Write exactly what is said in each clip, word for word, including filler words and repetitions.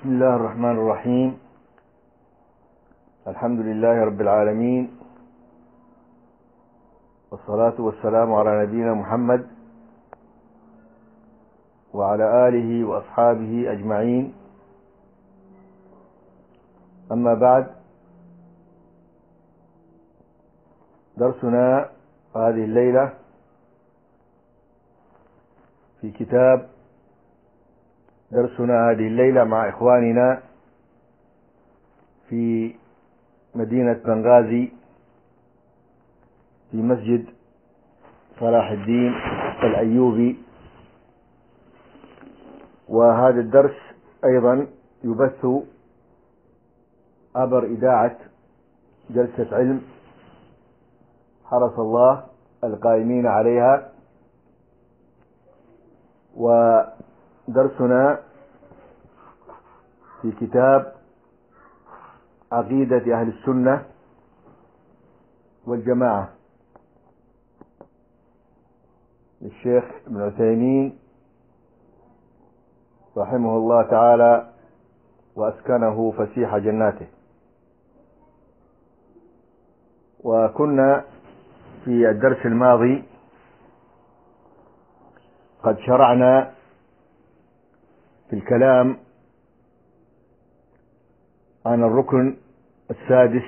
بسم الله الرحمن الرحيم. الحمد لله رب العالمين، والصلاة والسلام على نبينا محمد وعلى آله وأصحابه أجمعين. أما بعد، درسنا هذه الليلة في كتاب درسنا هذه الليلة مع إخواننا في مدينة بنغازي في مسجد صلاح الدين الأيوبي. وهذا الدرس أيضا يبث عبر إذاعة جلسة علم، حرس الله القائمين عليها. ودرسنا في كتاب عقيدة أهل السنة والجماعة للشيخ ابن عثيمين رحمه الله تعالى وأسكنه فسيح جناته. وكنا في الدرس الماضي قد شرعنا في الكلام عن الركن السادس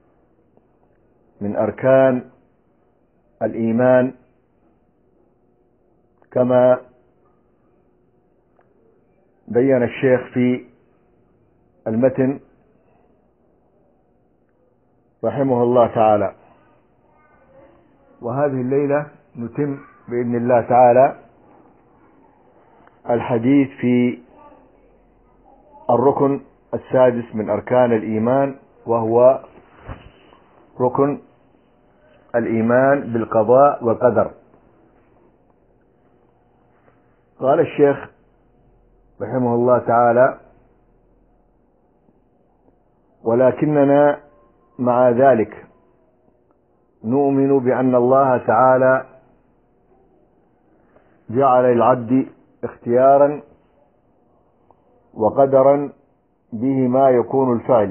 من أركان الإيمان، كما بين الشيخ في المتن رحمه الله تعالى. وهذه الليلة نتم بإذن الله تعالى الحديث في الركن السادس من أركان الإيمان، وهو ركن الإيمان بالقضاء والقدر. قال الشيخ رحمه الله تعالى: ولكننا مع ذلك نؤمن بأن الله تعالى جعل للعبد اختيارا وقدرا به ما يكون الفعل،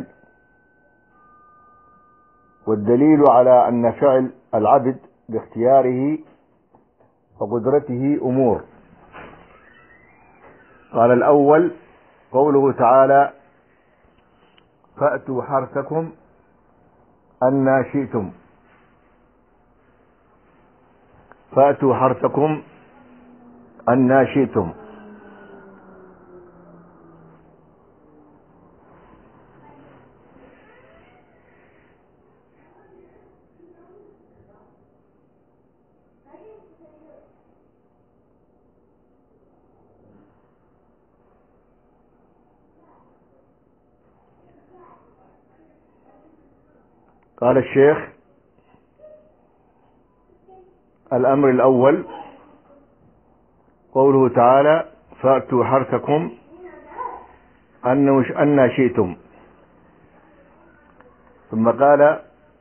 والدليل على أن فعل العبد باختياره وقدرته أمور. قال الأول قوله تعالى: فأتوا حرثكم أنى شئتم. فأتوا حرثكم أنى شئتم. قال الشيخ: الأمر الأول قوله تعالى: فأتوا حرثكم أنى شئتم. ثم قال: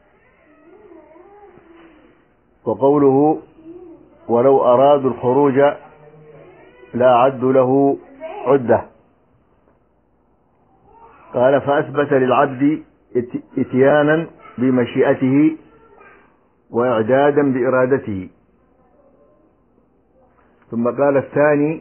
وقوله: ولو أرادوا الخروج لا عدوا له عدة. قال: فأثبت للعبد اتيانا بمشيئته وإعدادا بإرادته. ثم قال الثاني: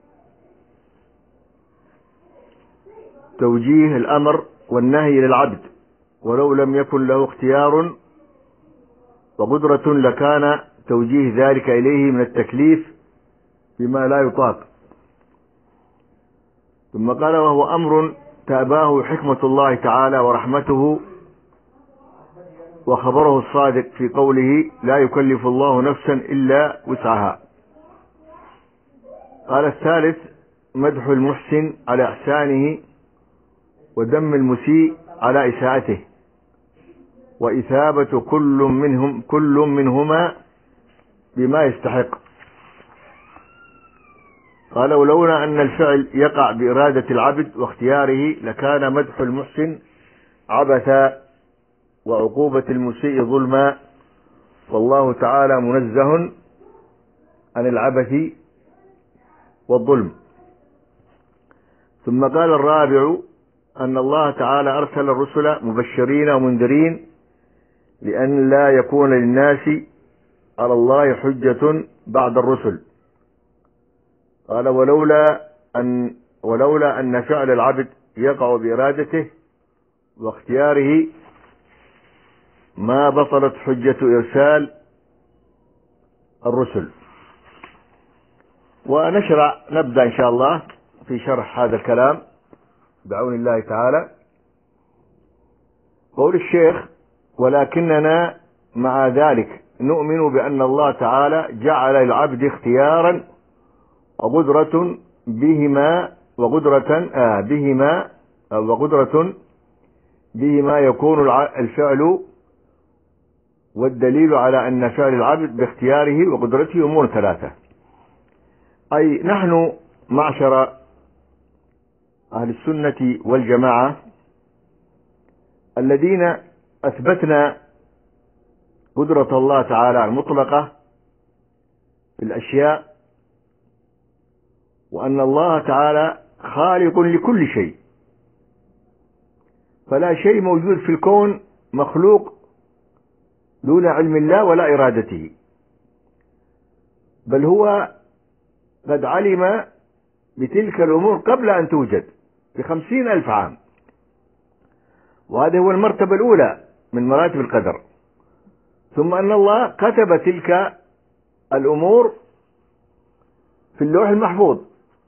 توجيه الأمر والنهي للعبد، ولو لم يكن له اختيار وقدرة لكان توجيه ذلك إليه من التكليف بما لا يطاق. ثم قال: وهو أمر تأباه حكمة الله تعالى ورحمته، وخبره الصادق في قوله: لا يكلف الله نفسا إلا وسعها. قال الثالث: مدح المحسن على إحسانه، وذم المسيء على إساءته، وإثابة كل منهم كل منهما بما يستحق. قال: ولولا أن الفعل يقع بإرادة العبد واختياره لكان مدح المحسن عبثا وعقوبة المسيء ظلما، والله تعالى منزه عن العبث والظلم. ثم قال الرابع أن الله تعالى أرسل الرسل مبشرين ومنذرين لأن لا يكون للناس على الله حجة بعد الرسل. قال ولولا أن ولولا أن فعل العبد يقع بإرادته واختياره ما بطلت حجة إرسال الرسل. ونشرع نبدأ إن شاء الله في شرح هذا الكلام بعون الله تعالى. قول الشيخ: ولكننا مع ذلك نؤمن بأن الله تعالى جعل العبد اختيارا وقدرة بهما وقدرة آه بهما آه وقدرة بهما يكون الفعل، والدليل على أن فعل العبد باختياره وقدرته أمور ثلاثة. أي نحن معشر أهل السنة والجماعة الذين أثبتنا قدرة الله تعالى المطلقة في الأشياء، وأن الله تعالى خالق لكل شيء، فلا شيء موجود في الكون مخلوق دون علم الله ولا إرادته، بل هو قد علم بتلك الأمور قبل أن توجد بخمسين ألف عام، وهذا هو المرتبة الأولى من مراتب القدر. ثم أن الله كتب تلك الأمور في اللوح المحفوظ،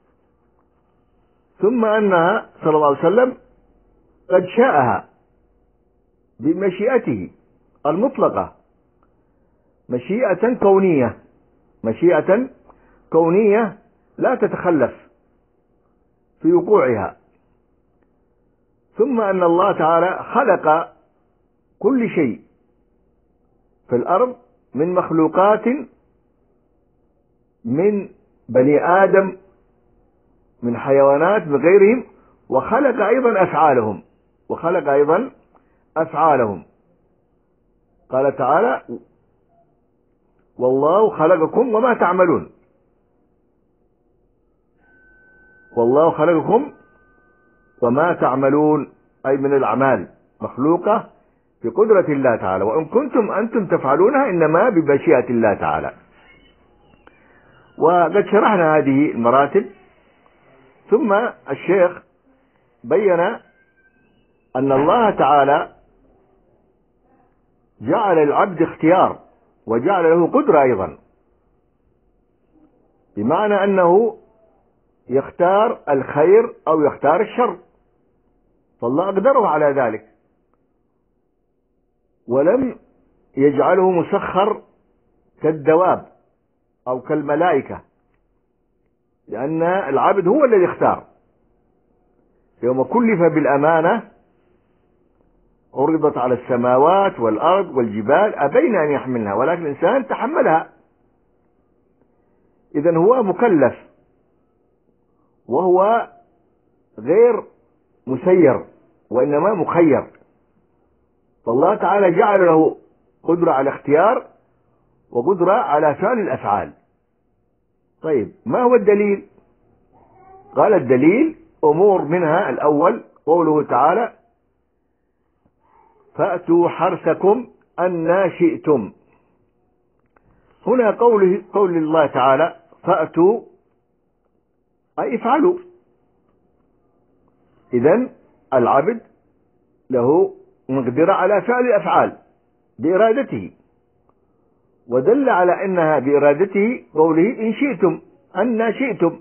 ثم أنها صلى الله عليه وسلم قد شاءها بمشيئته المطلقة، مشيئة كونية مشيئة كونية لا تتخلف في وقوعها. ثم أن الله تعالى خلق كل شيء في الأرض من مخلوقات من بني آدم، من حيوانات، من غيرهم، وخلق أيضا أفعالهم وخلق أيضا أفعالهم قال تعالى: والله خلقكم وما تعملون. والله خلقكم وما تعملون، أي من الأعمال مخلوقة بقدرة الله تعالى، وإن كنتم أنتم تفعلونها إنما بمشيئة الله تعالى. وقد شرحنا هذه المراتب. ثم الشيخ بين أن الله تعالى جعل العبد اختيار وجعل له قدرة أيضا، بمعنى أنه يختار الخير أو يختار الشر، فالله أقدره على ذلك، ولم يجعله مسخر كالدواب أو كالملائكة، لأن العبد هو الذي اختار. يوم كلف بالأمانة عرضت على السماوات والأرض والجبال أبين أن يحملنها، ولكن الإنسان تحملها. إذن هو مكلف وهو غير مسير، وإنما مخير. فالله تعالى جعل له قدرة على اختيار وقدرة على فعل الأفعال. طيب، ما هو الدليل؟ قال الدليل أمور، منها الأول قوله تعالى: فأتوا حرثكم أنى شئتم. هنا قوله قول الله تعالى فأتوا أي افعلوا. إذن العبد له مقدرة على فعل الأفعال بإرادته، ودل على أنها بإرادته قوله إن شئتم أنى شئتم.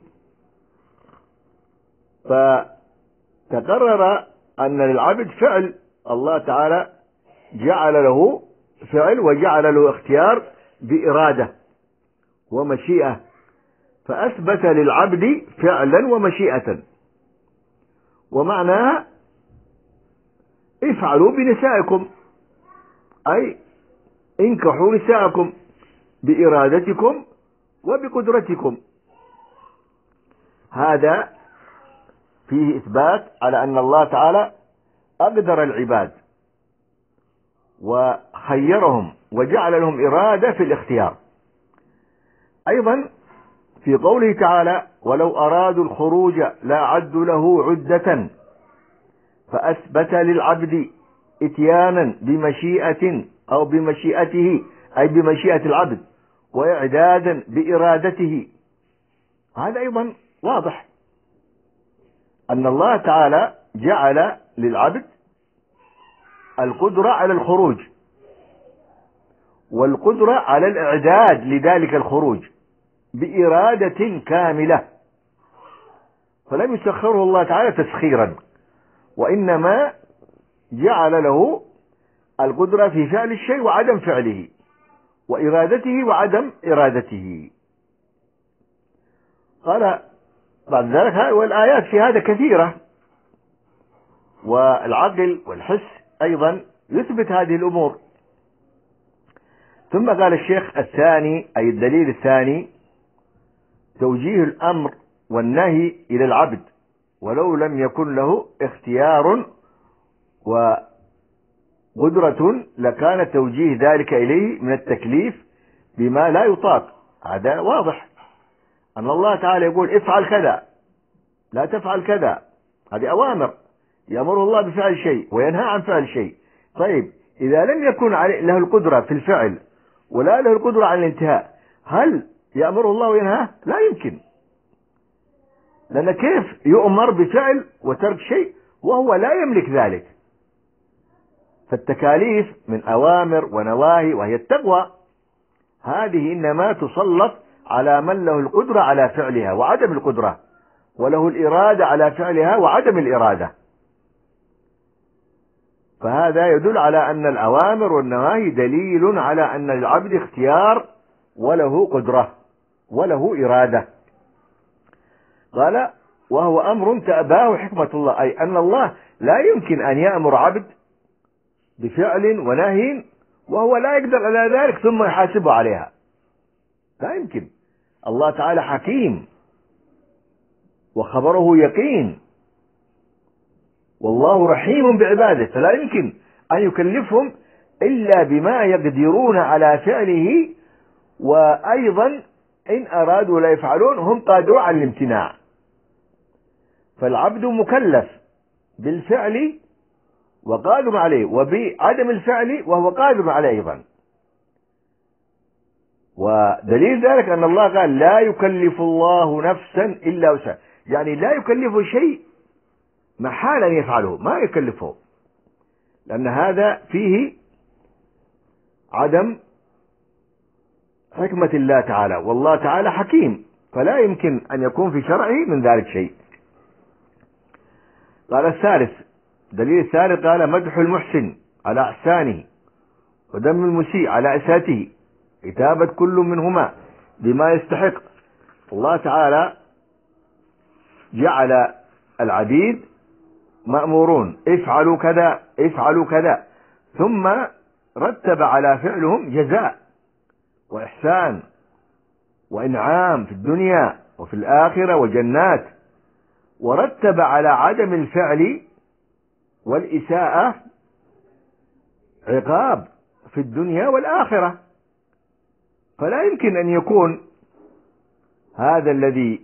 فتقرر أن للعبد فعل، الله تعالى جعل له فعل وجعل له اختيار بإرادة ومشيئة، فأثبت للعبد فعلا ومشيئة. ومعناها افعلوا بنسائكم، أي انكحوا نساءكم بإرادتكم وبقدرتكم. هذا فيه إثبات على أن الله تعالى أقدر العباد وخيرهم وجعل لهم إرادة في الاختيار. أيضا في قوله تعالى ولو أرادوا الخروج لأعدوا له عدة فأثبت للعبد اتيانا بمشيئة أو بمشيئته أي بمشيئة العبد، وإعدادا بإرادته. هذا أيضا واضح أن الله تعالى جعل للعبد القدرة على الخروج والقدرة على الإعداد لذلك الخروج بإرادة كاملة، فلم يسخره الله تعالى تسخيرا، وإنما جعل له القدرة في فعل الشيء وعدم فعله، وإرادته وعدم إرادته. قال بعد ذلك والآيات في هذا كثيرة، والعقل والحس أيضا يثبت هذه الأمور. ثم قال الشيخ الثاني أي الدليل الثاني توجيه الأمر والنهي إلى العبد ولو لم يكن له اختيار وقدرة لكان توجيه ذلك إليه من التكليف بما لا يطاق. هذا واضح أن الله تعالى يقول افعل كذا لا تفعل كذا، هذه أوامر يأمره الله بفعل شيء وينهى عن فعل شيء. طيب إذا لم يكن له القدرة في الفعل ولا له القدرة على الانتهاء، هل يأمره الله وينهاه؟ لا يمكن، لأن كيف يؤمر بفعل وترك شيء وهو لا يملك ذلك؟ فالتكاليف من أوامر ونواهي وهي التقوى، هذه إنما تسلط على من له القدرة على فعلها وعدم القدرة، وله الإرادة على فعلها وعدم الإرادة. فهذا يدل على أن الأوامر والنواهي دليل على أن للعبد اختيار وله قدرة وله إرادة. قال وهو أمر تأباه حكمة الله، أي أن الله لا يمكن أن يأمر عبد بفعل ونهي وهو لا يقدر على ذلك ثم يحاسبه عليها، لا يمكن. الله تعالى حكيم وخبره يقين، والله رحيم بعباده، فلا يمكن أن يكلفهم إلا بما يقدرون على فعله، وأيضا إن أرادوا لا يفعلون هم قادرون على الامتناع. فالعبد مكلف بالفعل وقادر عليه، وبعدم الفعل وهو قادر عليه أيضا. ودليل ذلك أن الله قال لا يكلف الله نفسا إلا وسعها، يعني لا يكلفه شيء محالا يفعله، ما يكلفه، لأن هذا فيه عدم حكمة الله تعالى، والله تعالى حكيم فلا يمكن أن يكون في شرعه من ذلك شيء. قال الثالث دليل الثالث قال مدح المحسن على إحسانه ودم المسيء على إساءته، إتابة كل منهما بما يستحق. الله تعالى جعل العبيد مأمورون افعلوا كذا افعلوا كذا، ثم رتب على فعلهم جزاء وإحسان وإنعام في الدنيا وفي الآخرة وجنات، ورتب على عدم الفعل والإساءة عقاب في الدنيا والآخرة. فلا يمكن أن يكون هذا الذي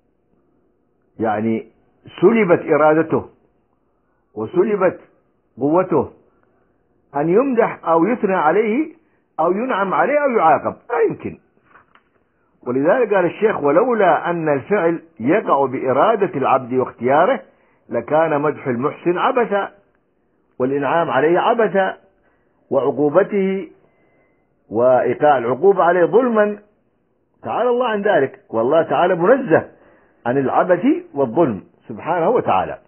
يعني سلبت إرادته وسلبت قوته أن يمدح أو يثنى عليه أو ينعم عليه أو يعاقب، لا يمكن. ولذلك قال الشيخ ولولا أن الفعل يقع بإرادة العبد واختياره لكان مدح المحسن عبثا، والإنعام عليه عبثا، وعقوبته وإيقاع العقوبة عليه ظلما. تعالى الله عن ذلك، والله تعالى منزه عن العبث والظلم سبحانه وتعالى.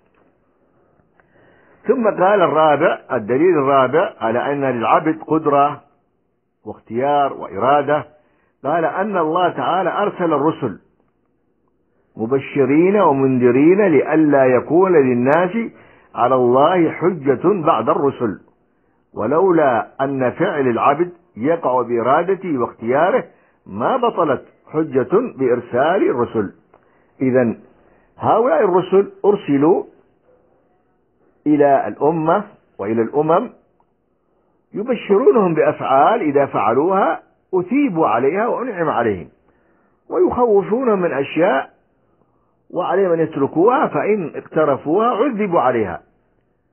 ثم قال الرابع الدليل الرابع على أن للعبد قدرة واختيار وإرادة، قال أن الله تعالى أرسل الرسل مبشرين ومنذرين لئلا يكون للناس على الله حجة بعد الرسل، ولولا أن فعل العبد يقع بإرادته واختياره ما بطلت حجة بإرسال الرسل. إذن هؤلاء الرسل أرسلوا إلى الأمة وإلى الأمم يبشرونهم بأفعال إذا فعلوها أثيبوا عليها وأنعم عليهم، ويخوفونهم من أشياء وعليهم أن يتركوها فإن اقترفوها عذبوا عليها.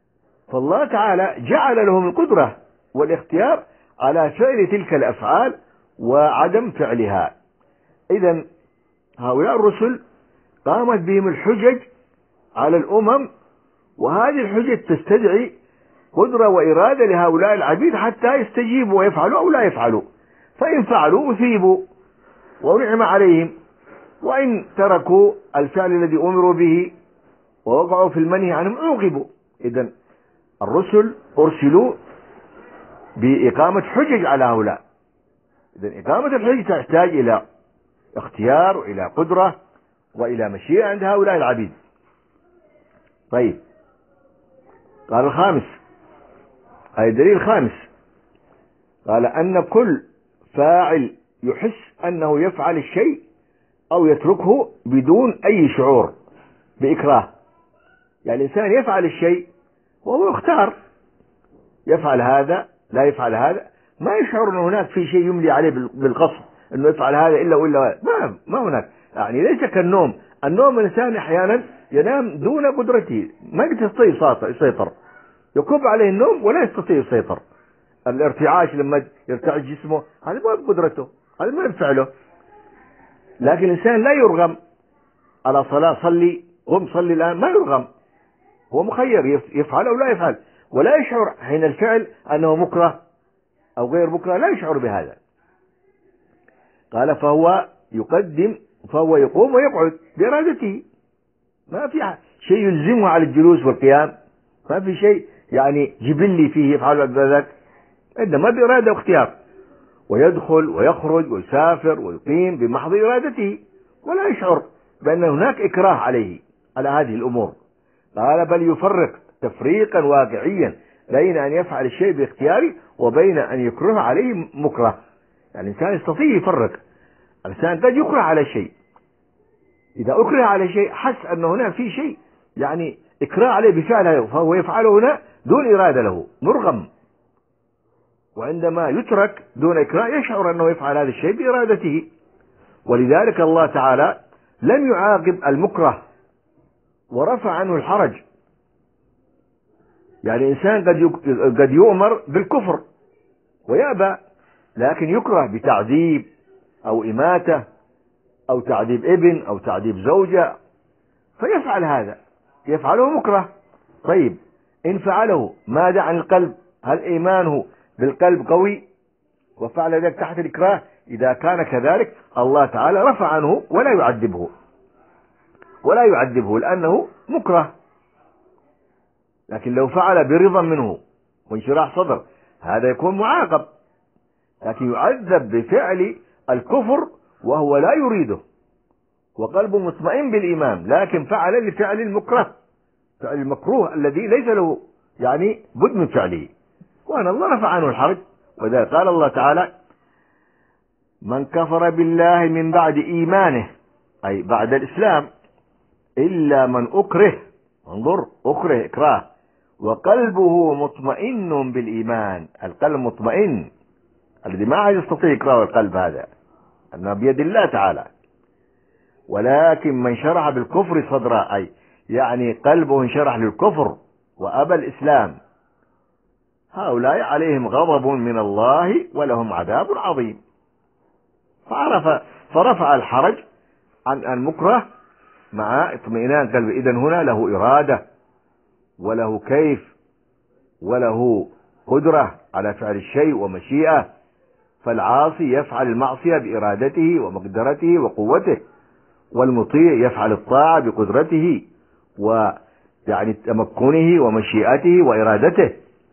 فالله تعالى جعل لهم القدرة والاختيار على فعل تلك الأفعال وعدم فعلها. إذن هؤلاء الرسل قامت بهم الحجج على الأمم، وهذه الحجج تستدعي قدرة وإرادة لهؤلاء العبيد حتى يستجيبوا ويفعلوا أو لا يفعلوا. فإن فعلوا أثيبوا ونعم عليهم، وإن تركوا الفعل الذي أمروا به ووقعوا في المنهي عنهم عوقبوا. إذن الرسل أرسلوا بإقامة حجج على هؤلاء. إذن إقامة الحجج تحتاج إلى اختيار وإلى قدرة وإلى مشيئة عند هؤلاء العبيد. طيب، قال الخامس، أي الدليل الخامس، قال أن كل فاعل يحس أنه يفعل الشيء أو يتركه بدون أي شعور بإكراه. يعني الإنسان يفعل الشيء وهو يختار، يفعل هذا لا يفعل هذا، ما يشعر أن هناك في شيء يملي عليه بالقصد أنه يفعل هذا إلا وإلا، ما, ما هناك. يعني ليس كالنوم. النوم الإنسان أحيانا ينام دون قدرته، ما يستطيع يسيطر، يكب عليه النوم ولا يستطيع يسيطر. الارتعاش لما يرتعش جسمه هذا ما بقدرته، هذا ما ينفعله. لكن الإنسان لا يرغم على صلاة، صلي قم صلي الآن، ما يرغم، هو مخير يفعل أو لا يفعل، ولا يشعر حين الفعل أنه مكره أو غير مكره، لا يشعر بهذا. قال فهو يقدم فهو يقوم ويقعد بإرادته، ما في شيء يلزمه على الجلوس والقيام، ما في شيء يعني جبلي فيه يفعل ذلك، إنما بإرادة واختيار. ويدخل ويخرج ويسافر ويقيم بمحض إرادته، ولا يشعر بأن هناك إكراه عليه على هذه الأمور. قال بل يفرق تفريقا واقعيا بين أن يفعل الشيء باختياره وبين أن يكره عليه مكره. يعني الإنسان يستطيع يفرق. الإنسان قد يكره على شيء، إذا أكره على شيء حس أن هنا في شيء يعني إكراه عليه بفعله، فهو يفعله هنا دون إرادة له، مرغم. وعندما يترك دون إكراه يشعر أنه يفعل هذا الشيء بإرادته. ولذلك الله تعالى لم يعاقب المكره ورفع عنه الحرج. يعني إنسان قد قد يؤمر بالكفر ويأبى، لكن يكره بتعذيب أو إماتة أو تعذيب ابن أو تعذيب زوجة، فيفعل هذا، يفعله مكره. طيب، إن فعله ماذا عن القلب؟ هل إيمانه بالقلب قوي وفعل ذلك تحت الإكراه؟ إذا كان كذلك الله تعالى رفع عنه ولا يعذبه ولا يعذبه لأنه مكره. لكن لو فعل برضا منه وانشراح صدر هذا يكون معاقب، لكن يعذب بفعل الكفر وهو لا يريده وقلبه مطمئن بالإيمان، لكن فعل لفعل المكره، فعل المكروه الذي ليس له يعني بد من فعله، وأن الله رفع عنه الحرج. وإذا قال الله تعالى من كفر بالله من بعد إيمانه، أي بعد الإسلام، إلا من أكره، انظر أكره إكراه، وقلبه مطمئن بالإيمان. القلب مطمئن الذي ما يستطيع إكراه القلب، هذا أنه بيد الله تعالى. ولكن من شرح بالكفر صدره، أي يعني قلبه انشرح للكفر وأبى الإسلام، هؤلاء عليهم غضب من الله ولهم عذاب عظيم. فعرف فرفع الحرج عن المكره مع اطمئنان قلبه. إذن هنا له إرادة وله كيف وله قدرة على فعل الشيء ومشيئة. فالعاصي يفعل المعصية بإرادته ومقدرته وقوته، والمطيع يفعل الطاعة بقدرته ويعني تمكنه ومشيئته وإرادته.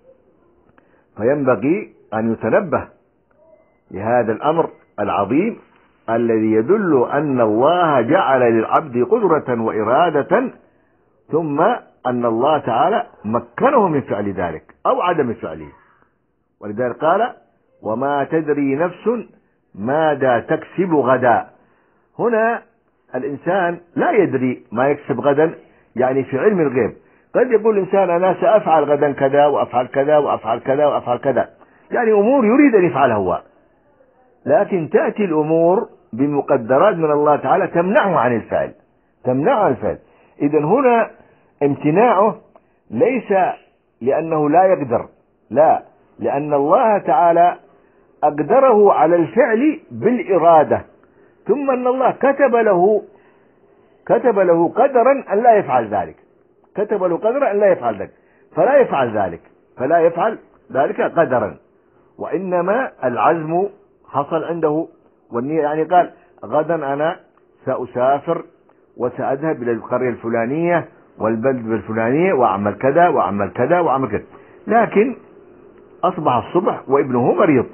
فينبغي أن يتنبه لهذا الأمر العظيم الذي يدل أن الله جعل للعبد قدرة وإرادة، ثم أن الله تعالى مكنه من فعل ذلك أو عدم فعله. ولذلك قال وما تدري نفس ماذا تكسب غدا. هنا الإنسان لا يدري ما يكسب غدا، يعني في علم الغيب. قد يقول الإنسان أنا سأفعل غدا كذا وأفعل كذا وأفعل كذا وأفعل كذا، يعني أمور يريد أن يفعلها هو، لكن تأتي الأمور بمقدرات من الله تعالى تمنعه عن الفعل، تمنعه عن الفعل. إذن هنا امتناعه ليس لأنه لا يقدر، لا، لأن الله تعالى أقدره على الفعل بالإرادة، ثم أن الله كتب له كتب له قدرا أن لا يفعل ذلك، كتب له قدرا أن لا يفعل ذلك، فلا يفعل ذلك فلا يفعل ذلك قدرا، وإنما العزم حصل عنده والنية. يعني قال غدا أنا سأسافر وسأذهب إلى القرية الفلانية والبلد الفلانية وأعمل كذا وأعمل كذا وأعمل كذا، لكن أصبح الصبح وابنه مريض،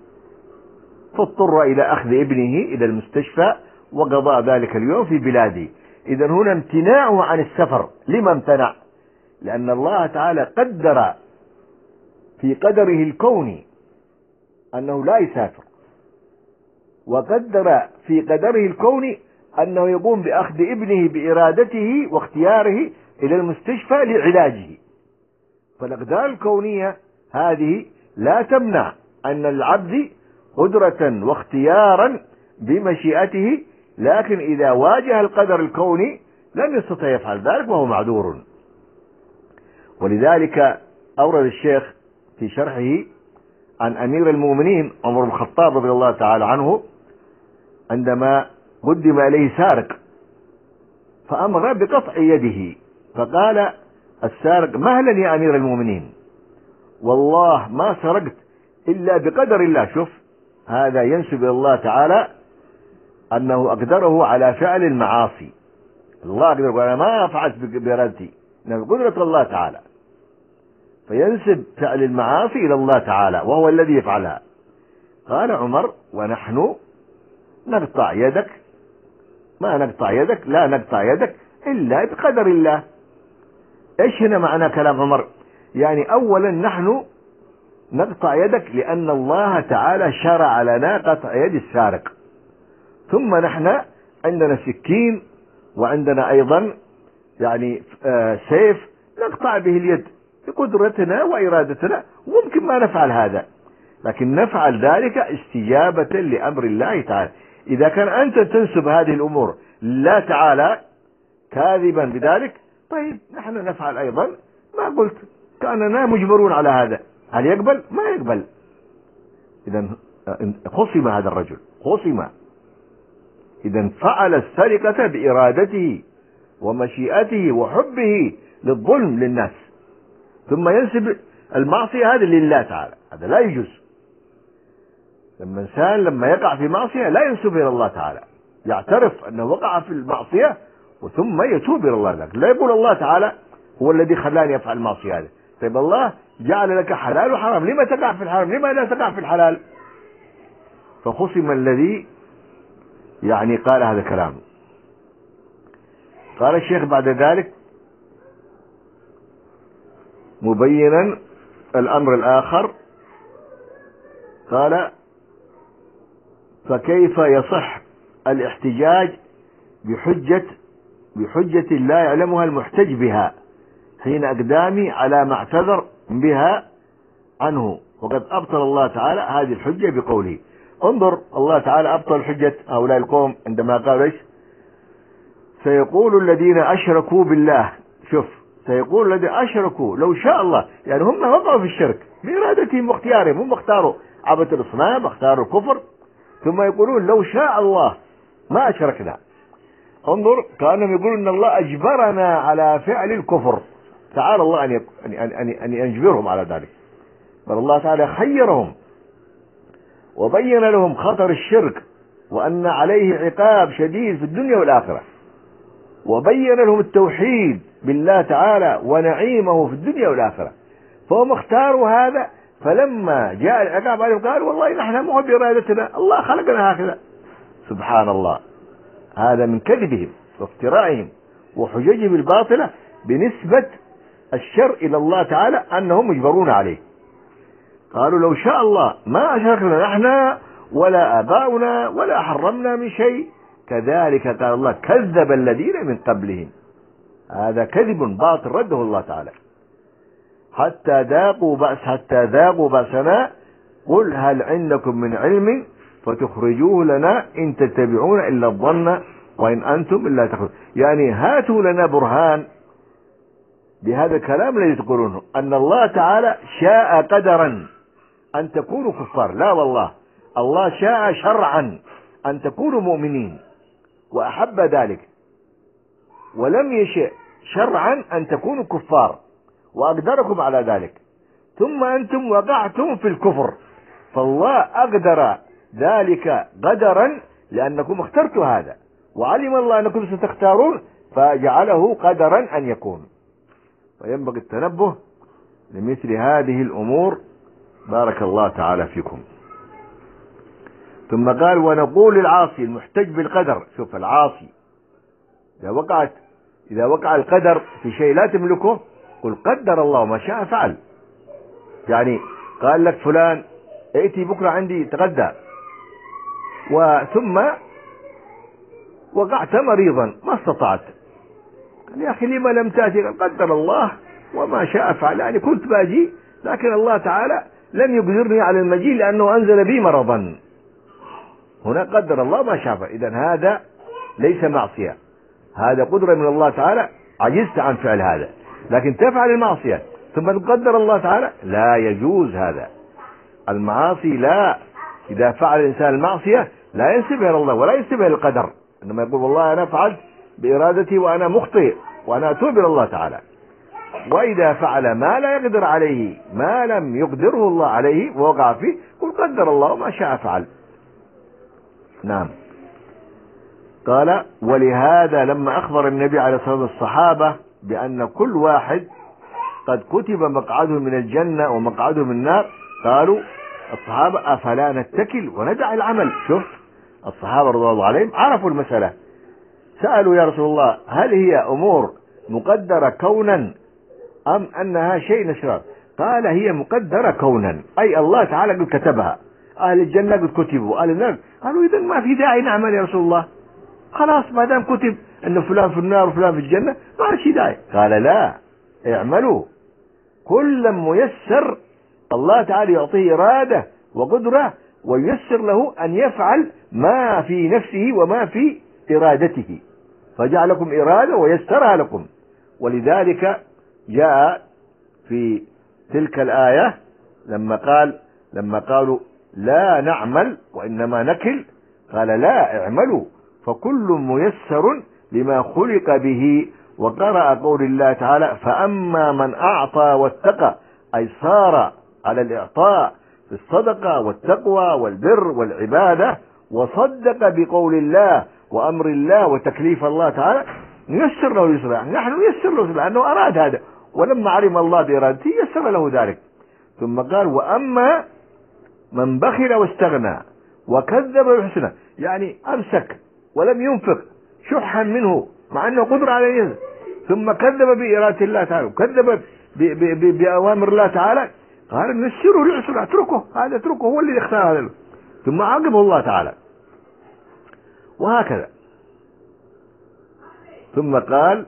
فاضطر إلى أخذ ابنه إلى المستشفى وقضاء ذلك اليوم في بلاده. إذا هنا امتناعه عن السفر. لما امتنع؟ لأن الله تعالى قدر في قدره الكوني أنه لا يسافر، وقدر في قدره الكوني أنه يقوم بأخذ ابنه بإرادته واختياره إلى المستشفى لعلاجه. فالأقدار الكونية هذه لا تمنع أن العبد قدرة واختيارا بمشيئته، لكن إذا واجه القدر الكوني لم يستطع يفعل ذلك وهو معذور. ولذلك أورد الشيخ في شرحه عن أمير المؤمنين عمر بن الخطاب رضي الله تعالى عنه عندما قدم إليه سارق فأمر بقطع يده، فقال السارق مهلا يا أمير المؤمنين، والله ما سرقت إلا بقدر الله. شوف، هذا ينسب إلى الله تعالى أنه أقدره على فعل المعاصي. الله أقدر، أنا ما فعلت بإرادتي، إنما بقدرة الله تعالى، فينسب فعل المعاصي إلى الله تعالى وهو الذي يفعلها. قال عمر ونحن نقطع يدك، ما نقطع يدك، لا نقطع يدك إلا بقدر الله. إيش هنا معنى كلام عمر؟ يعني أولا نحن نقطع يدك لأن الله تعالى شرع لنا قطع يد السارق، ثم نحن عندنا سكين وعندنا أيضا يعني آه سيف نقطع به اليد بقدرتنا وإرادتنا، وممكن ما نفعل هذا، لكن نفعل ذلك استجابة لأمر الله تعالى. إذا كان أنت تنسب هذه الأمور لا تعالى كاذبا بذلك، طيب نحن نفعل أيضا ما قلت، كأننا مجبرون على هذا. هل يقبل؟ ما يقبل. إذا خصم هذا الرجل، خصم. إذا فعل السرقة بإرادته ومشيئته وحبه للظلم للناس، ثم ينسب المعصية هذه لله تعالى، هذا لا يجوز. لما إنسان لما يقع في معصية لا ينسب إلى الله تعالى، يعترف أنه وقع في المعصية وثم يتوب إلى الله، لكن لا يقول الله تعالى هو الذي خلاني أفعل المعصية هذه. طيب الله جعل لك حلال وحرام، لما تقع في الحرام؟ لما لا تقع في الحلال؟ فخصم الذي يعني قال هذا الكلام. قال الشيخ بعد ذلك مبينا الأمر الآخر، قال فكيف يصح الاحتجاج بحجة بحجة لا يعلمها المحتج بها حين أقدامي على ما اعتذر بها عنه، وقد أبطل الله تعالى هذه الحجة بقوله. انظر، الله تعالى أبطل حجة هؤلاء القوم عندما قال ايش؟ سيقول الذين أشركوا بالله. شوف، سيقول الذين أشركوا لو شاء الله، يعني هم وقعوا في الشرك بإرادتهم واختيارهم، هم اختاروا عبادة الأصنام، اختاروا الكفر، ثم يقولون لو شاء الله ما أشركنا. انظر، كأنهم يقولون أن الله أجبرنا على فعل الكفر. تعالى الله أن أن أن أن يجبرهم على ذلك، بل الله تعالى خيرهم وبين لهم خطر الشرك وأن عليه عقاب شديد في الدنيا والآخرة، وبين لهم التوحيد بالله تعالى ونعيمه في الدنيا والآخرة، فهم اختاروا هذا. فلما جاء العقاب عليهم قالوا والله نحن مو بإرادتنا، الله خلقنا هكذا. سبحان الله، هذا من كذبهم وافترائهم وحججهم الباطلة بنسبة الشر إلى الله تعالى أنهم مجبرون عليه. قالوا لو شاء الله ما أشركنا نحن ولا آباؤنا ولا حرمنا من شيء، كذلك قال الله كذب الذين من قبلهم. هذا كذب باطل رده الله تعالى. حتى ذاقوا بأس حتى ذاقوا بأسنا قل هل عندكم من علم فتخرجوه لنا إن تتبعون إلا الظن وإن أنتم إلا تخرجون. يعني هاتوا لنا برهان بهذا الكلام الذي تقولونه أن الله تعالى شاء قدرا أن تكونوا كفار. لا والله، الله شاء شرعا أن تكونوا مؤمنين وأحب ذلك، ولم يشأ شرعا أن تكونوا كفار وأقدركم على ذلك، ثم أنتم وقعتم في الكفر، فالله أقدر ذلك قدرا لأنكم اخترتوا هذا، وعلم الله أنكم ستختارون فجعله قدرا أن يكون. وينبغي التنبه لمثل هذه الأمور. بارك الله تعالى فيكم. ثم قال ونقول للعاصي المحتج بالقدر. شوف العاصي إذا وقعت إذا وقع القدر في شيء لا تملكه قل قدر الله ما شاء فعل. يعني قال لك فلان ائتي بكرة عندي تغدى، وثم وقعت مريضا ما استطعت، قال يا أخي لما لم تأتي؟ قال قدر الله وما شاء فعل، يعني كنت باجي لكن الله تعالى لم يقدرني على المجيء لأنه أنزل بي مرضا. هنا قدر الله ما شاء فعل. إذن هذا ليس معصية، هذا قدرة من الله تعالى، عجزت عن فعل هذا، لكن تفعل المعصية ثم تقدر الله تعالى لا يجوز هذا. المعاصي لا، إذا فعل الإنسان المعصية لا ينسبها إلى الله ولا ينسبها إلى القدر، إنما يقول والله أنا فعلت بإرادتي وأنا مخطئ وأنا أتوب إلى الله تعالى. وإذا فعل ما لا يقدر عليه، ما لم يقدره الله عليه ووقع فيه، قل قدر الله ما شاء فعل. نعم. قال ولهذا لما أخبر النبي عليه الصلاة والسلام الصحابة بأن كل واحد قد كتب مقعده من الجنة ومقعده من النار، قالوا الصحابة أفلا نتكل وندع العمل. شوف الصحابة رضي الله عليهم عرفوا المسألة، سألوا يا رسول الله هل هي أمور مقدرة كونا أم أنها شيء نشرار؟ قال هي مقدرة كونا، أي الله تعالى قد كتبها، أهل الجنة قد كتبوا، أهل النار. قالوا إذن ما في داعي نعمل يا رسول الله، خلاص ما دام كتب أن فلان في النار وفلان في الجنة ما في داعي. قال لا، اعملوا كل ميسر، الله تعالى يعطيه إرادة وقدرة وييسر له أن يفعل ما في نفسه وما في إرادته، فجعلكم إرادة ويسرها لكم. ولذلك جاء في تلك الآية لما قال لما قالوا لا نعمل وإنما نكل، قال لا اعملوا فكل ميسر لما خلق به. وقرأ قول الله تعالى فأما من أعطى واتقى، أي صار على الإعطاء في الصدقة والتقوى والبر والعبادة، وصدق بقول الله وأمر الله وتكليف الله تعالى، نيسر له اليسر. نحن نيسر له لأنه أراد هذا، ولما علم الله بإرادته يسر له ذلك. ثم قال وأما من بخل واستغنى وكذب بالحسنى، يعني أمسك ولم ينفق شحا منه مع أنه قدر على يده، ثم كذب بإرادة الله تعالى وكذب بأوامر الله تعالى، قال نيسره العسر، اتركه هذا، اتركه هو اللي اختار هذا، ثم عاقبه الله تعالى. وهكذا. ثم قال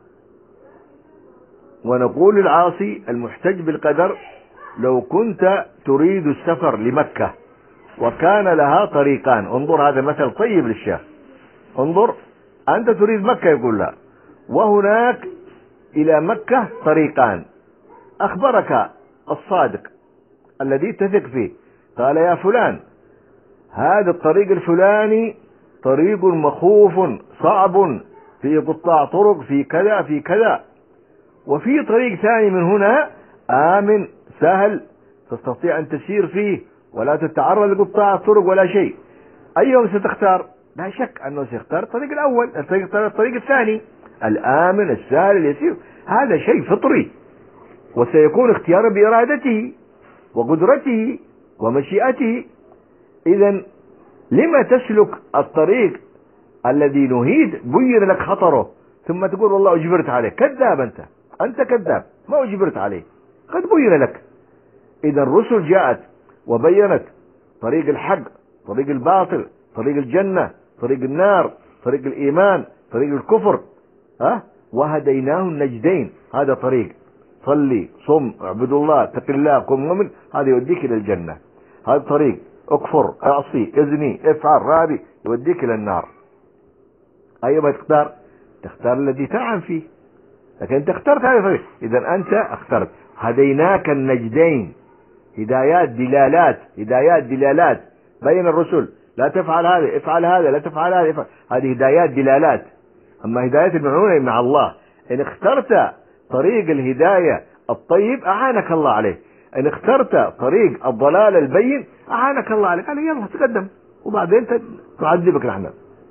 ونقول للعاصي المحتج بالقدر لو كنت تريد السفر لمكة وكان لها طريقان. انظر هذا مثل طيب للشيخ. انظر أنت تريد مكة يقول لا، وهناك إلى مكة طريقان، أخبرك الصادق الذي تثق فيه قال يا فلان هذا الطريق الفلاني طريق مخوف صعب في قطاع طرق في كذا في كذا، وفي طريق ثاني من هنا آمن سهل تستطيع أن تسير فيه ولا تتعرض لقطاع الطرق ولا شيء، أيهم ستختار؟ لا شك أنه سيختار الطريق الأول، الطريق, الطريق الثاني الآمن السهل اليسير. هذا شيء فطري، وسيكون اختيارا بإرادته وقدرته ومشيئته. إذن لما تسلك الطريق الذي نهيد بين لك خطره ثم تقول والله أجبرت عليه؟ كذاب أنت، أنت كذاب، ما أجبرت عليه، قد بين لك. إذا الرسل جاءت وبينت طريق الحق، طريق الباطل، طريق الجنة، طريق النار، طريق الإيمان، طريق الكفر، ها؟ وهديناه النجدين. هذا طريق صلي صم اعبد الله اتق الله كن مؤمن، هذا يوديك إلى الجنة. هذا طريق اكفر اعصي اذني افعل رابي يوديك إلى النار. أيما تختار؟ تختار الذي تعن فيه. لكن أنت اخترت هذا الطريق، إذا أنت اخترت. هديناك النجدين، هدايات دلالات، هدايات دلالات بين الرسل، لا تفعل هذا، افعل هذا، لا تفعل هذا، افعل. هذه هدايات دلالات. أما هدايات المعونة مع الله، إن اخترت طريق الهداية الطيب أعانك الله عليه، إن اخترت طريق الضلال البين أعانك الله عليه، قال يلا تقدم وبعدين تعذبك نحن.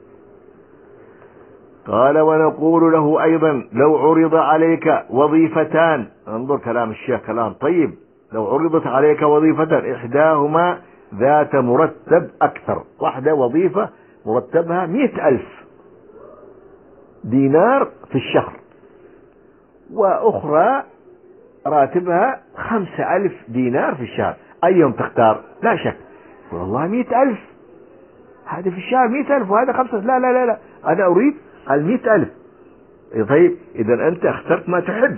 قال ونقول له أيضا لو عرض عليك وظيفتان، انظر كلام الشيخ كلام طيب، لو عرضت عليك وظيفتان إحداهما ذات مرتب أكثر، واحدة وظيفة مرتبها مئة ألف دينار في الشهر، وأخرى راتبها خمسة ألف دينار في الشهر، أيهم تختار؟ لا شك والله مئة ألف، هذا في الشهر مئة ألف وهذا خمسة، لا لا لا لا أنا أريد المئة ألف. طيب إذا أنت اخترت ما تحب.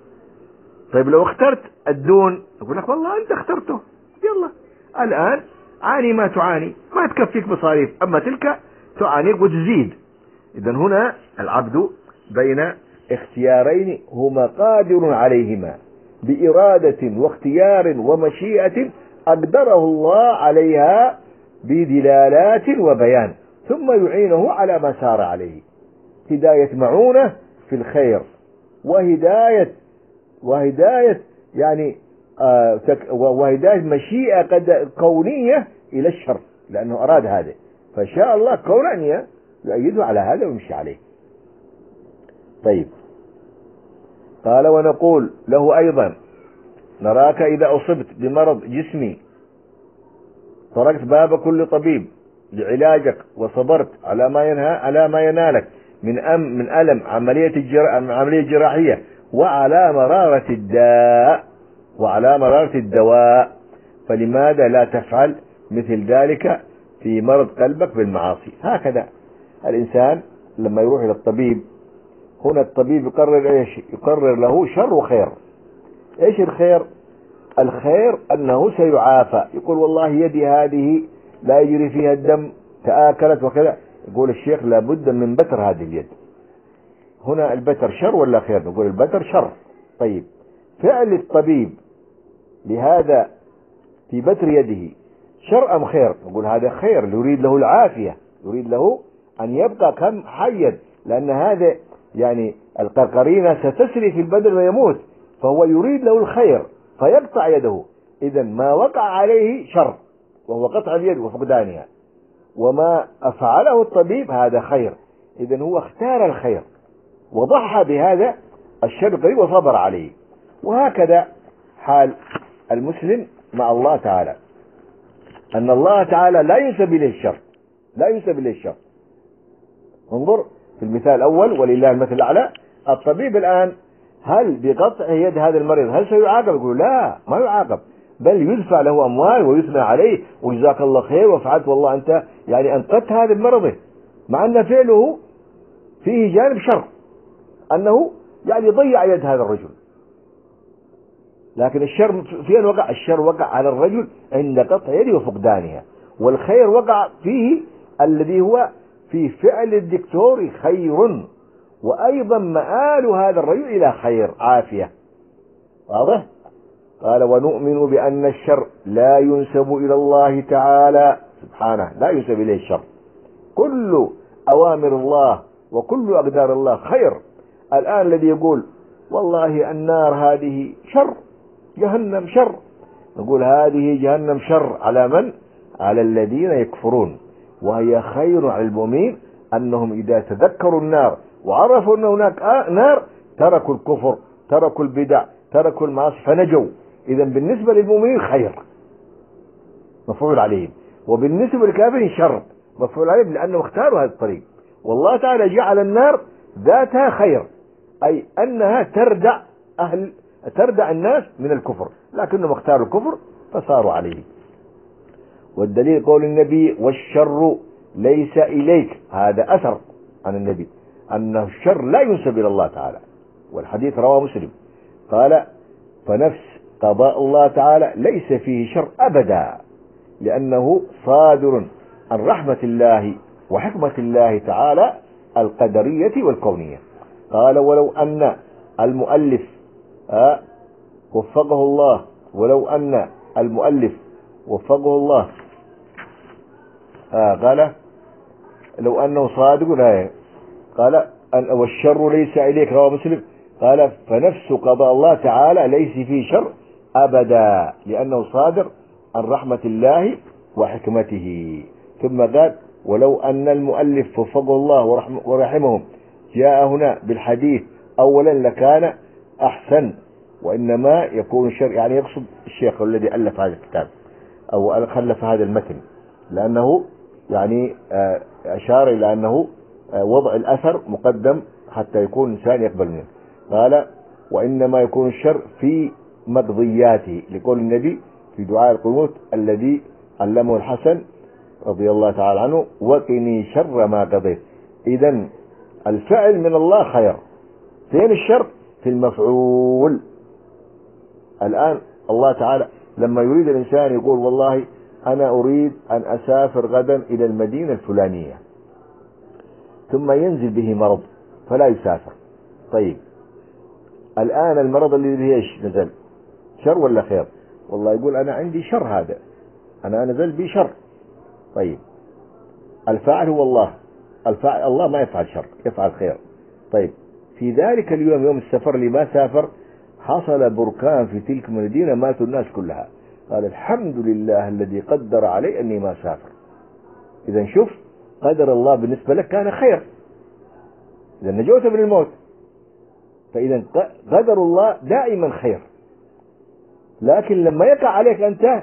طيب لو اخترت الدون أقول لك والله أنت اخترته، يلا الآن عاني ما تعاني، ما تكفيك مصاريف، أما تلك تعانيك وتزيد. إذا هنا العبد بين اختيارين هما قادر عليهما بإرادة واختيار ومشيئة أقدره الله عليها بدلالات وبيان، ثم يعينه على ما سار عليه. هداية معونة في الخير، وهداية وهداية يعني آه وهداية مشيئة قد كونية إلى الشر، لأنه أراد هذا، فشاء الله كونيا يؤيده على هذا ويمشي عليه. طيب قال ونقول له أيضا نراك إذا أصبت بمرض جسمي طرقت باب كل طبيب لعلاجك وصبرت على ما ينهى على ما ينالك من أم من ألم عملية الجرا... عملية جراحية، وعلى مرارة الداء وعلى مرارة الدواء، فلماذا لا تفعل مثل ذلك في مرض قلبك بالمعاصي؟ هكذا الإنسان لما يروح إلى الطبيب، هنا الطبيب يقرر ايش؟ يقرر له شر وخير. ايش الخير؟ الخير انه سيعافى، يقول والله يدي هذه لا يجري فيها الدم، تآكلت وكذا، يقول الشيخ لابد من بتر هذه اليد. هنا البتر شر ولا خير؟ نقول البتر شر. طيب فعل الطبيب لهذا في بتر يده شر ام خير؟ نقول هذا خير، يريد له العافية، يريد له ان يبقى كم حيا، لان هذا يعني القرقرينة ستسري في البدن ويموت، فهو يريد له الخير فيقطع يده. إذا ما وقع عليه شر وهو قطع اليد وفقدانها، وما أفعله الطبيب هذا خير. إذا هو اختار الخير وضحى بهذا الشر القريب وصبر عليه. وهكذا حال المسلم مع الله تعالى، أن الله تعالى لا ينسب إليه الشر، لا ينسب إليه الشر. انظر في المثال الأول ولله المثل الأعلى، الطبيب الآن هل بقطع يد هذا المريض هل سيعاقب؟ يقول لا، ما يعاقب، بل يدفع له أموال ويثنى عليه وجزاك الله خير وفعلت والله أنت يعني أنقذت هذا المرض، مع أن فعله فيه جانب شر، أنه يعني ضيع يد هذا الرجل. لكن الشر فين وقع؟ الشر وقع على الرجل عند قطع يده وفقدانها، والخير وقع فيه الذي هو في فعل الدكتور خير، وأيضا مآل هذا الرجل إلى خير عافية. واضح؟ قال ونؤمن بأن الشر لا ينسب إلى الله تعالى سبحانه، لا ينسب إليه الشر، كل أوامر الله وكل أقدار الله خير. الآن الذي يقول والله النار هذه شر، جهنم شر، نقول هذه جهنم شر على من؟ على الذين يكفرون، وهي خير على المؤمنين أنهم إذا تذكروا النار وعرفوا أن هناك نار تركوا الكفر، تركوا البدع، تركوا المعاصي فنجوا. إذا بالنسبة للمؤمنين خير مفعول عليهم، وبالنسبة للكافرين شر مفعول عليهم، لأنهم اختاروا هذا الطريق. والله تعالى جعل النار ذاتها خير، أي أنها تردع أهل تردع الناس من الكفر، لكنهم اختاروا الكفر فصاروا عليه. والدليل قول النبي والشر ليس إليك، هذا أثر عن النبي أن الشر لا ينسب إلى الله تعالى، والحديث رواه مسلم قال فنفس قضاء الله تعالى ليس فيه شر أبدا، لأنه صادر عن رحمة الله وحكمة الله تعالى القدرية والكونية. قال ولو أن المؤلف آه وفقه الله ولو أن المؤلف وفقه الله آه قال لو أنه صادق لا قال أن والشر ليس إليك رواه مسلم قال فنفس قضاء الله تعالى ليس فيه شر أبدا لأنه صادر عن رحمة الله وحكمته. ثم قال ولو أن المؤلف وفقه الله ورحمهم جاء هنا بالحديث أولا لكان أحسن، وإنما يكون الشر يعني يقصد الشيخ الذي ألف هذا الكتاب أو خلف هذا المتن، لأنه يعني أشار إلى أنه وضع الأثر مقدم حتى يكون إنسان يقبل منه. قال وإنما يكون الشر في مقضياته لقول النبي في دعاء القنوت الذي علمه الحسن رضي الله تعالى عنه وقني شر ما قضيت. إذن الفعل من الله خير، فين الشر؟ في المفعول. الآن الله تعالى لما يريد الإنسان يقول والله أنا أريد أن أسافر غدا إلى المدينة الفلانية، ثم ينزل به مرض فلا يسافر. طيب الآن المرض اللي به ايش نزل؟ شر ولا خير؟ والله يقول أنا عندي شر، هذا أنا نزل بي شر. طيب الفاعل هو الله، الفاعل الله ما يفعل شر، يفعل خير. طيب في ذلك اليوم يوم السفر اللي ما سافر حصل بركان في تلك المدينة ماتوا الناس كلها. قال الحمد لله الذي قدر علي أني ما سافر. إذا شوف قدر الله بالنسبة لك كان خير، إذا نجوت من الموت. فإذا قدر الله دائما خير، لكن لما يقع عليك أنت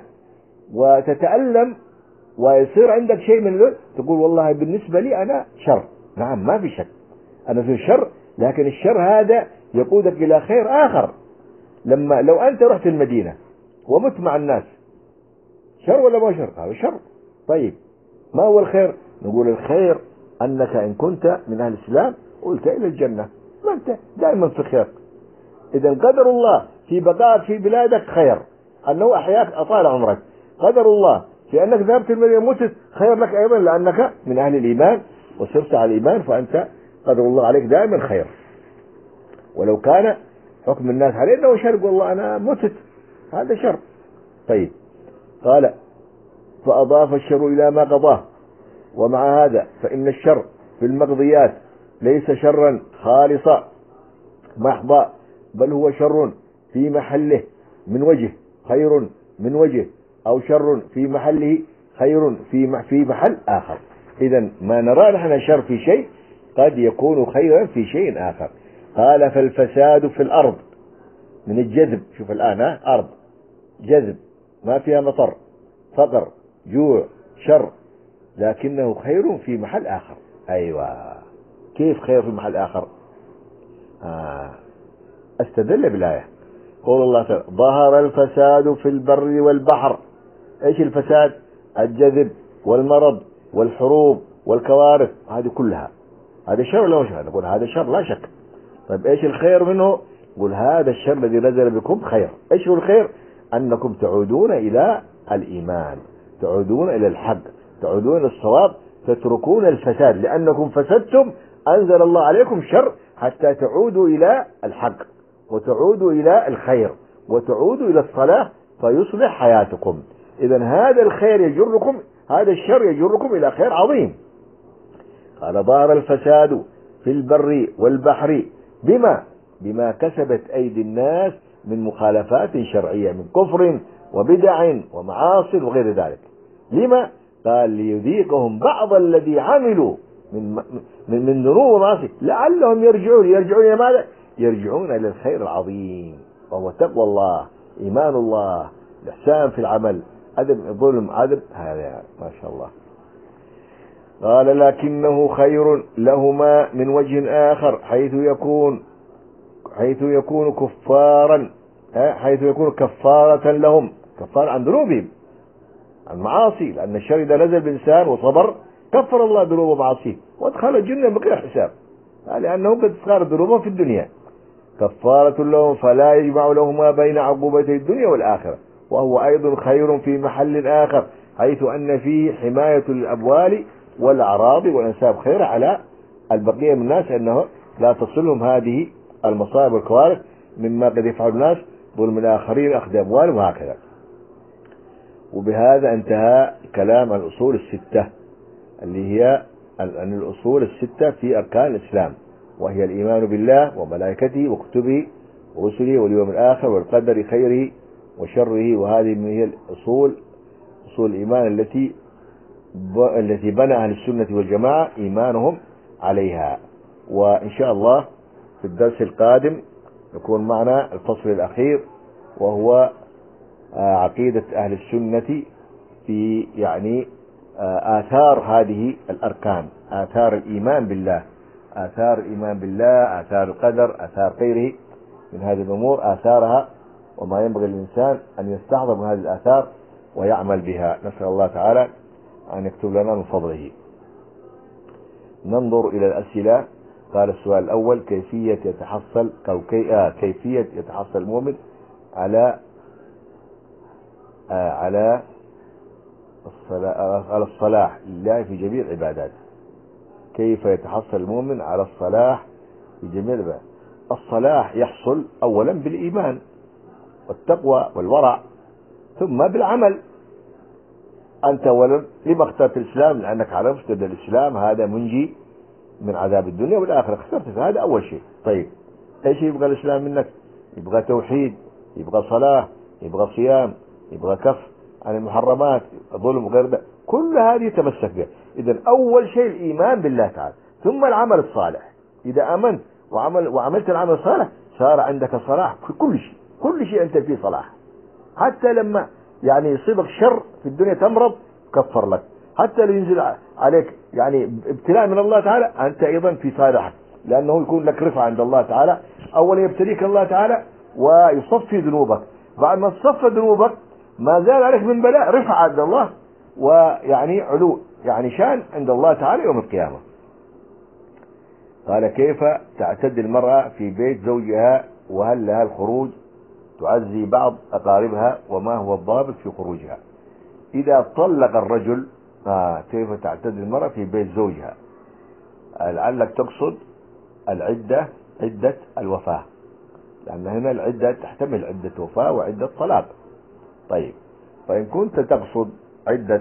وتتألم ويصير عندك شيء من ذلك تقول والله بالنسبة لي أنا شر. نعم ما في شك أنا في شر، لكن الشر هذا يقودك إلى خير آخر. لما لو أنت رحت المدينة ومت مع الناس شر ولا ما شر؟ هذا شر. طيب ما هو الخير؟ نقول الخير أنك إن كنت من أهل الإسلام قلت إلى الجنة، ما أنت دائما في خير. إذا قدر الله في بقائك في بلادك خير، أنه أحياك أطال عمرك. قدر الله في أنك ذهبت المدينة متت خير لك أيضا، لأنك من أهل الإيمان وصرت على الإيمان، فأنت قدر الله عليك دائما خير. ولو كان حكم الناس عليه أنه شر والله أنا متت، هذا شر. طيب قال فأضاف الشر إلى ما قضاه، ومع هذا فإن الشر في المقضيات ليس شرا خالصا محضا، بل هو شر في محله من وجه خير من وجه، أو شر في محله خير في في محل آخر. إذا ما نرى نحن شر في شيء قد يكون خيرا في شيء آخر. قال فالفساد في الأرض من الجذب. شوف الآن ها أرض جذب ما فيها مطر، فقر، جوع، شر، لكنه خير في محل آخر. أيوة كيف خير في محل آخر؟ آه. استدل بالآية قول الله تعالى ظهر الفساد في البر والبحر. ايش الفساد؟ الجذب والمرض والحروب والكوارث، هذه كلها هذا شر ولا مش؟ نقول هذا شر لا شك. طيب ايش الخير منه؟ قل هذا الشر الذي نزل بكم خير. ايش هو الخير؟ انكم تعودون الى الايمان، تعودون الى الحق، تعودون الى الصواب، تتركون الفساد، لانكم فسدتم انزل الله عليكم شر حتى تعودوا الى الحق وتعودوا الى الخير وتعودوا الى الصلاح فيصلح حياتكم. اذا هذا الخير يجركم، هذا الشر يجركم الى خير عظيم. قال ظهر الفساد في البر والبحر بما بما كسبت ايدي الناس من مخالفات شرعية، من كفر وبدع ومعاصي وغير ذلك. لما؟ قال ليذيقهم بعض الذي عملوا من من من ذنوب ومعاصي لعلهم يرجعون. يرجعون الى ماذا؟ يرجعون الى الخير العظيم، وهو تقوى الله، ايمان الله، الاحسان في العمل، عدم ظلم، عدم هذا ما شاء الله. قال لكنه خير لهما من وجه آخر، حيث يكون حيث يكون كفارا حيث يكون كفارة لهم، كفار عن ذنوبهم عن معاصي، لأن الشر إذا نزل بإنسان وصبر كفر الله ذنوبه ومعاصيه وادخل الجنة بغير حساب، لأنه قد صار ذنوبهم في الدنيا. كفارة لهم فلا يجمع لهما بين عقوبتي الدنيا والآخرة، وهو أيضا خير في محل آخر، حيث أن فيه حماية الأموال والأعراض والأنساب خير على البقية من الناس، أنه لا تصلهم هذه المصائب والكوارث مما قد يفعل الناس ظلم الآخرين أخذ أموالهم وهكذا. وبهذا انتهى كلام الأصول الستة اللي هي الأصول الستة في أركان الإسلام، وهي الإيمان بالله وملائكته وكتبه ورسله واليوم الآخر والقدر خيره وشره. وهذه هي الأصول، أصول الإيمان التي التي بنى أهل السنة والجماعة إيمانهم عليها. وإن شاء الله في الدرس القادم يكون معنا الفصل الأخير، وهو عقيدة أهل السنة في يعني آثار هذه الأركان، آثار الإيمان بالله، آثار الإيمان بالله، آثار القدر، آثار غيره من هذه الأمور، آثارها وما ينبغي للإنسان أن يستحضر من هذه الآثار ويعمل بها. نسأل الله تعالى أن يكتب لنا من فضله. ننظر إلى الأسئلة. قال السؤال الأول: كيفية يتحصل أو كي آه كيفية يتحصل المؤمن على آه على الصلاح على الصلاح لله في جميع العبادات؟ كيف يتحصل المؤمن على الصلاح في جميع العبادات؟ الصلاح يحصل أولا بالإيمان والتقوى والورع، ثم بالعمل. أنت ولم لما اخترت الإسلام؟ لأنك عرفت أن الإسلام هذا منجي من عذاب الدنيا والآخرة، اخترت هذا أول شيء. طيب أي شيء يبغى الإسلام منك؟ يبغى توحيد، يبغى صلاة، يبغى صيام، يبغى كف عن المحرمات، ظلم غير ده، كل هذه تمسك بها. إذن أول شيء الإيمان بالله تعالى، ثم العمل الصالح. إذا آمنت وعمل وعملت العمل الصالح صار عندك صلاح في كل شيء، كل شيء أنت فيه صلاح. حتى لما يعني يصيبك شر في الدنيا تمرض كفر لك، حتى لو ينزل عليك يعني ابتلاء من الله تعالى أنت أيضا في صالحك، لأنه يكون لك رفعة عند الله تعالى. أولا يبتليك الله تعالى ويصفي ذنوبك، بعد ما تصفى ذنوبك ما زال عليك من بلاء رفعة عند الله، ويعني علو يعني شان عند الله تعالى يوم القيامة. قال: كيف تعتد المرأة في بيت زوجها، وهل لها الخروج تعزي بعض أقاربها، وما هو الضابط في خروجها؟ إذا طلق الرجل آه كيف تعتد المرأة في بيت زوجها؟ لعلك تقصد العدة، عدة الوفاة، لأن هنا العدة تحتمل عدة وفاة وعدة طلاق. طيب، فإن كنت تقصد عدة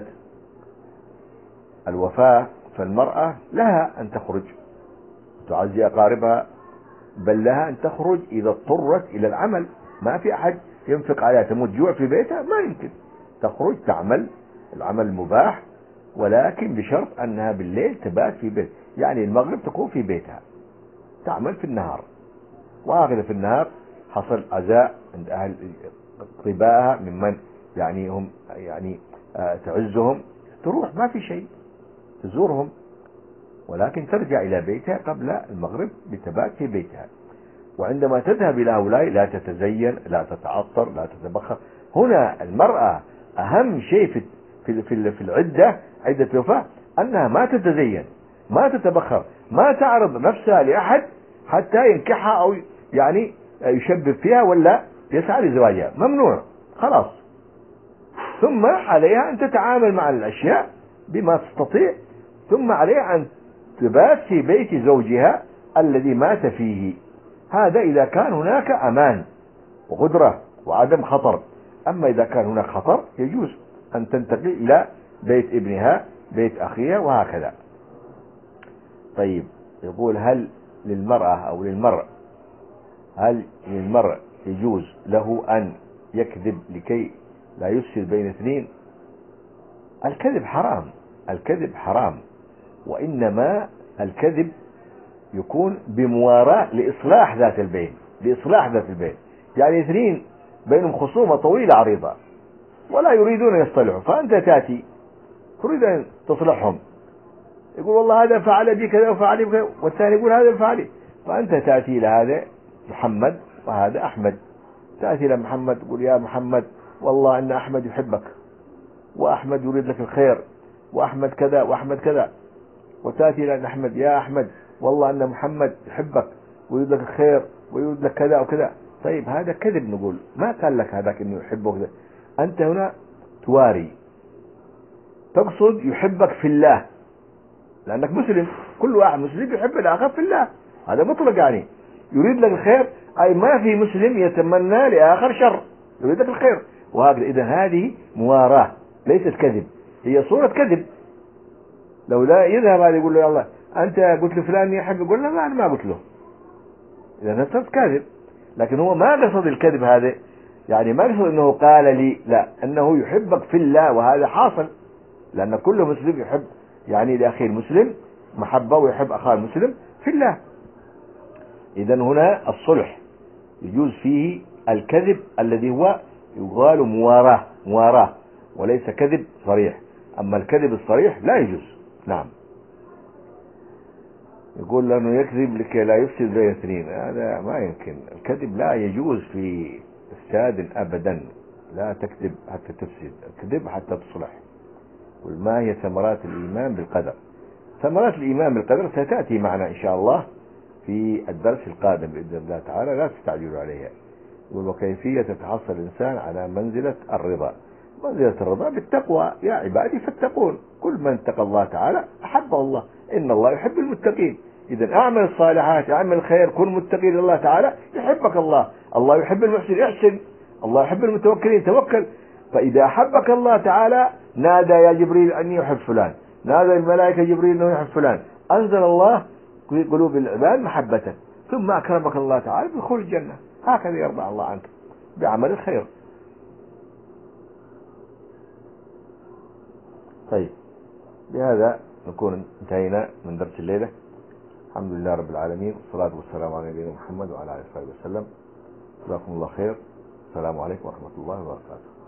الوفاة فالمرأة لها أن تخرج تعزي أقاربها، بل لها أن تخرج إذا اضطرت إلى العمل. ما في أحد ينفق عليها تموت جوع في بيتها، ما يمكن. تخرج تعمل العمل المباح، ولكن بشرط أنها بالليل تبات في بيت، يعني المغرب تكون في بيتها تعمل في النهار، وهكذا في النهار حصل عزاء عند أهل قربائها ممن يعني هم يعني آه تعزهم، تروح ما في شيء تزورهم، ولكن ترجع إلى بيتها قبل المغرب بتبات في بيتها. وعندما تذهب إلى هؤلاء لا تتزين، لا تتعطر، لا تتبخر. هنا المرأة أهم شيء في في في, في العدة، عدة الوفاة، أنها ما تتزين، ما تتبخر، ما تعرض نفسها لأحد حتى ينكحها أو يعني يشبب فيها ولا يسعى لزواجها، ممنوع خلاص. ثم عليها أن تتعامل مع الأشياء بما تستطيع، ثم عليها أن تبات في بيت زوجها الذي مات فيه. هذا إذا كان هناك أمان وقدرة وعدم خطر. أما إذا كان هناك خطر يجوز أن تنتقل إلى بيت ابنها، بيت أخيها، وهكذا. طيب، يقول: هل للمرأة أو للمرء هل للمرء يجوز له أن يكذب لكي لا يفسد بين اثنين؟ الكذب حرام، الكذب حرام، وإنما الكذب يكون بمواراة لإصلاح ذات البين، لإصلاح ذات البين. يعني اثنين بينهم خصومة طويلة عريضة ولا يريدون أن يصطلحوا، فأنت تأتي تريد أن تصلحهم، يقول والله هذا فعل بي كذا وفعل بي كذا، والثاني يقول هذا فعل بي. فأنت تأتي إلى هذا محمد وهذا أحمد، تأتي إلى محمد تقول: يا محمد والله أن أحمد يحبك، وأحمد يريد لك الخير، وأحمد كذا وأحمد كذا. وتأتي إلى أحمد: يا أحمد والله أن محمد يحبك ويريد لك الخير ويريد لك كذا وكذا. طيب، هذا كذب. نقول ما قال لك هذاك إنه يحبك كذا. أنت هنا تواري، تقصد يحبك في الله، لأنك مسلم، كل واحد مسلم يحب الآخر في الله، هذا مطلق. يعني يريد لك الخير، أي ما في مسلم يتمنى لآخر شر، يريد لك الخير. وهكذا إذا هذه مواراه ليست كذب، هي صورة كذب. لو لا يذهب هذا يقول له يا الله أنت قلت لفلان يحب، يقول له لا أنا ما قلت له، إذا هذا كاذب. لكن هو ما قصد الكذب هذا، يعني ما قصد أنه قال لي، لا، أنه يحبك في الله، وهذا حاصل، لأن كل مسلم يحب يعني لأخيه المسلم محبة، ويحب أخاه المسلم في الله. إذن هنا الصلح يجوز فيه الكذب الذي هو يقال مواراه مواراه وليس كذب صريح. أما الكذب الصريح لا يجوز. نعم. يقول لأنه يكذب لكي لا يفسد بين اثنين، هذا ما يمكن. الكذب لا يجوز في إفساد أبدا، لا تكذب حتى تفسد، الكذب حتى تصلح. وما هي ثمرات الإيمان بالقدر؟ ثمرات الإيمان بالقدر ستأتي معنا إن شاء الله في الدرس القادم بإذن الله تعالى، لا تستعجلوا عليها. وكيفية تتحصل الإنسان على منزلة الرضا. منزلة الرضا بالتقوى، يا عبادي فاتقون، كل من اتقى الله تعالى أحبه الله، إن الله يحب المتقين. إذا أعمل الصالحات، أعمل الخير، كن متقي لله تعالى يحبك الله. الله يحب المحسن احسن، الله يحب المتوكلين توكل. فإذا أحبك الله تعالى نادى يا جبريل أني يحب فلان، نادى الملائكة جبريل أنه يحب فلان، أنزل الله في قلوب العباد محبة، ثم أكرمك الله تعالى بدخول الجنة. هكذا يرضى الله عنك بعمل الخير. طيب، بهذا نكون انتهينا من درس الليلة. الحمد لله رب العالمين، والصلاة والسلام على نبينا محمد وعلى آله وصحبه وسلم. جزاكم الله خير. السلام عليكم ورحمة الله وبركاته.